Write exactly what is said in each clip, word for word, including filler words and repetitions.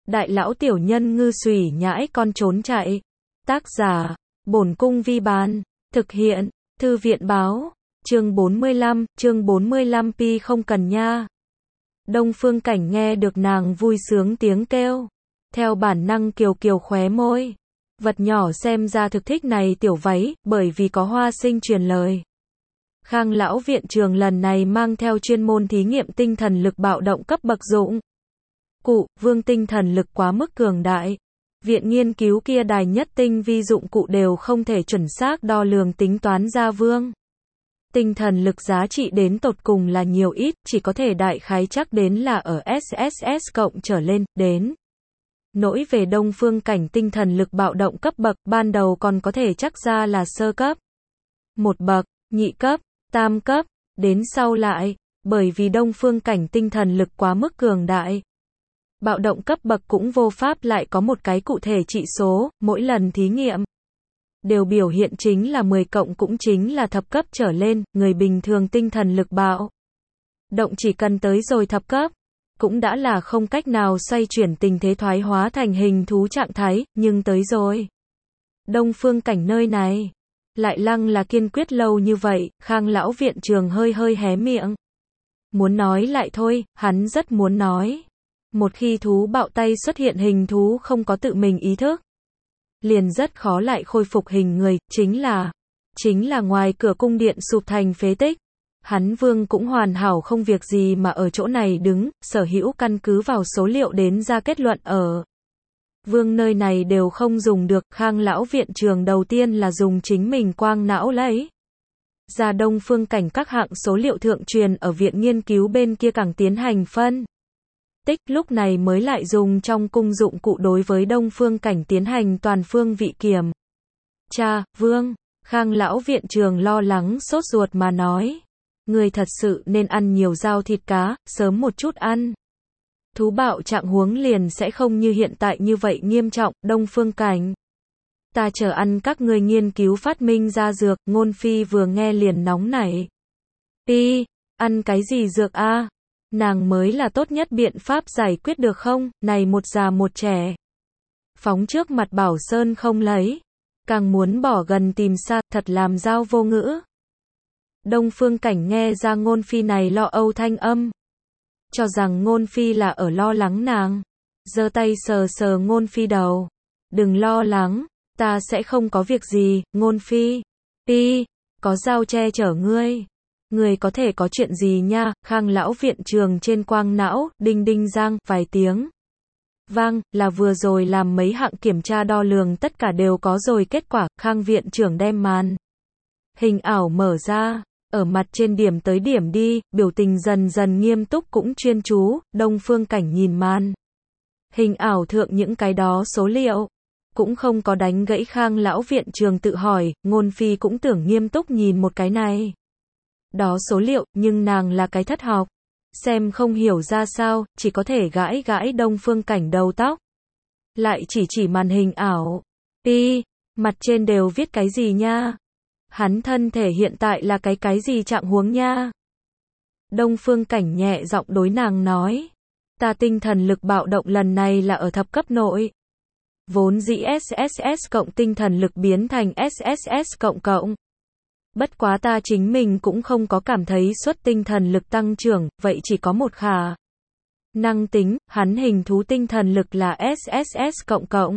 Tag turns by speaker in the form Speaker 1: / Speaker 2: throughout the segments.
Speaker 1: Đại lão tiểu nhân ngư xùy nhãi con trốn chạy. Tác giả, Bổn Cung Vi Bán. Thực hiện, Thư viện Báo. Chương bốn mươi lăm, chương bốn mươi lăm pi không cần nha. Đông Phương Cảnh nghe được nàng vui sướng tiếng kêu. Theo bản năng kiều kiều khóe môi. Vật nhỏ xem ra thực thích này tiểu váy, bởi vì có Hoa Sinh truyền lời. Khang lão viện trường lần này mang theo chuyên môn thí nghiệm tinh thần lực bạo động cấp bậc dụng. Cụ, vương tinh thần lực quá mức cường đại. Viện nghiên cứu kia đài nhất tinh vi dụng cụ đều không thể chuẩn xác đo lường tính toán ra vương. Tinh thần lực giá trị đến tột cùng là nhiều ít, chỉ có thể đại khái chắc đến là ở ét ét ét cộng trở lên, đến. Nỗi về Đông Phương Cảnh tinh thần lực bạo động cấp bậc, ban đầu còn có thể chắc ra là sơ cấp. Một bậc, nhị cấp, tam cấp, đến sau lại, bởi vì Đông Phương Cảnh tinh thần lực quá mức cường đại. Bạo động cấp bậc cũng vô pháp lại có một cái cụ thể trị số, mỗi lần thí nghiệm đều biểu hiện chính là mười cộng cũng chính là thập cấp trở lên, người bình thường tinh thần lực bạo động chỉ cần tới rồi thập cấp, cũng đã là không cách nào xoay chuyển tình thế thoái hóa thành hình thú trạng thái, nhưng tới rồi Đông Phương Cảnh nơi này, lại lăng là kiên quyết lâu như vậy, Khang lão viện trường hơi hơi hé miệng. Muốn nói lại thôi, hắn rất muốn nói. Một khi thú bạo tay xuất hiện hình thú không có tự mình ý thức, liền rất khó lại khôi phục hình người, chính là, chính là ngoài cửa cung điện sụp thành phế tích. Hắn vương cũng hoàn hảo không việc gì mà ở chỗ này đứng, sở hữu căn cứ vào số liệu đến ra kết luận ở. Vương nơi này đều không dùng được, Khang lão viện trường đầu tiên là dùng chính mình quang não lấy. Ra Đông Phương Cảnh các hạng số liệu thượng truyền ở viện nghiên cứu bên kia càng tiến hành phân tích, lúc này mới lại dùng trong cung dụng cụ đối với Đông Phương Cảnh tiến hành toàn phương vị kiểm. Cha, vương, Khang lão viện trường lo lắng sốt ruột mà nói. Người thật sự nên ăn nhiều rau thịt cá, sớm một chút ăn. Thú bạo trạng huống liền sẽ không như hiện tại như vậy nghiêm trọng, Đông Phương Cảnh. Ta chờ ăn các ngươi nghiên cứu phát minh ra dược, Ngôn Phi vừa nghe liền nóng nảy. Pi, ăn cái gì dược a? Nàng mới là tốt nhất biện pháp giải quyết được không, này một già một trẻ. Phóng trước mặt Bảo Sơn không lấy. Càng muốn bỏ gần tìm xa, thật làm giao vô ngữ. Đông Phương Cảnh nghe ra Ngôn Phi này lo âu thanh âm. Cho rằng Ngôn Phi là ở lo lắng nàng. Giơ tay sờ sờ Ngôn Phi đầu. Đừng lo lắng, ta sẽ không có việc gì, Ngôn Phi. Pi, có dao che chở ngươi. Người có thể có chuyện gì nha, Khang lão viện trường trên quang não, đinh đinh giang, vài tiếng. Vang, là vừa rồi làm mấy hạng kiểm tra đo lường tất cả đều có rồi kết quả, Khang viện trưởng đem màn hình ảo mở ra, ở mặt trên điểm tới điểm đi, biểu tình dần dần nghiêm túc cũng chuyên chú, Đông Phương Cảnh nhìn màn hình ảo thượng những cái đó số liệu, cũng không có đánh gãy Khang lão viện trường tự hỏi, Ngôn Phi cũng tưởng nghiêm túc nhìn một cái này. Đó số liệu, nhưng nàng là cái thất học, xem không hiểu ra sao, chỉ có thể gãi gãi Đông Phương Cảnh đầu tóc. Lại chỉ chỉ màn hình ảo. Pi, mặt trên đều viết cái gì nha? Hắn thân thể hiện tại là cái cái gì trạng huống nha? Đông Phương Cảnh nhẹ giọng đối nàng nói. Ta tinh thần lực bạo động lần này là ở thập cấp nội. Vốn dĩ ét ét ét cộng tinh thần lực biến thành ét ét ét cộng cộng. Bất quá ta chính mình cũng không có cảm thấy suất tinh thần lực tăng trưởng, vậy chỉ có một khả năng tính, hắn hình thú tinh thần lực là ét ét ét cộng cộng.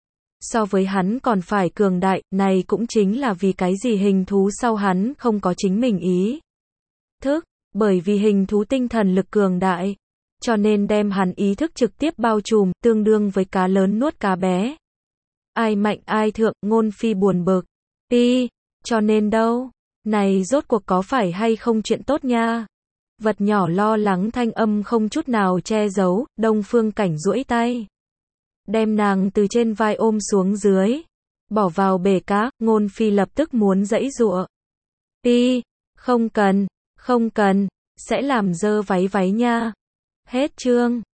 Speaker 1: So với hắn còn phải cường đại, này cũng chính là vì cái gì hình thú sau hắn không có chính mình ý thức, bởi vì hình thú tinh thần lực cường đại, cho nên đem hắn ý thức trực tiếp bao trùm, tương đương với cá lớn nuốt cá bé. Ai mạnh ai thượng, Ngôn Phi buồn bực. Pi, cho nên đâu, này rốt cuộc có phải hay không chuyện tốt nha. Vật nhỏ lo lắng thanh âm không chút nào che giấu, Đông Phương Cảnh duỗi tay. Đem nàng từ trên vai ôm xuống dưới. Bỏ vào bể cá, Ngôn Phi lập tức muốn giãy giụa. Pi, không cần, không cần, sẽ làm dơ váy váy nha. Hết chương.